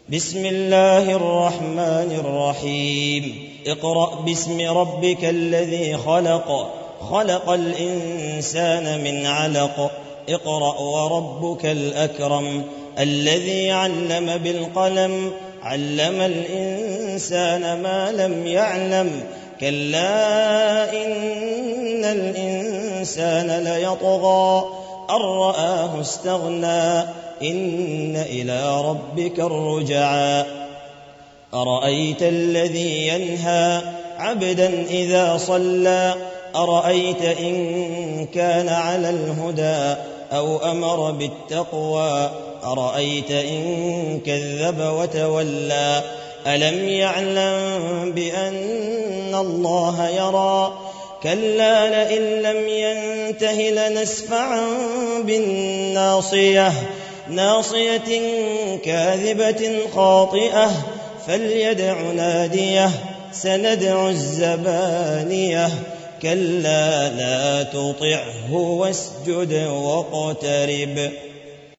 بسم الله الرحمن الرحيم اقرأ باسم ربك الذي خلق خلق الإنسان من علق اقرأ وربك الأكرم الذي علم بالقلم علم الإنسان ما لم يعلم كلا إن الإنسان ليطغى أن رآه استغنى إن إلى ربك الرجعى أرأيت الذي ينهى عبدا إذا صلى أرأيت إن كان على الهدى أو أمر بالتقوى أرأيت إن كذب وتولى ألم يعلم بأن الله يرى كلا لئن لم ينته لنسفعا بالناصية ناصية كاذبة خاطئة فليدع ناديه سندع الزبانية كلا لا تطعه واسجد واقترب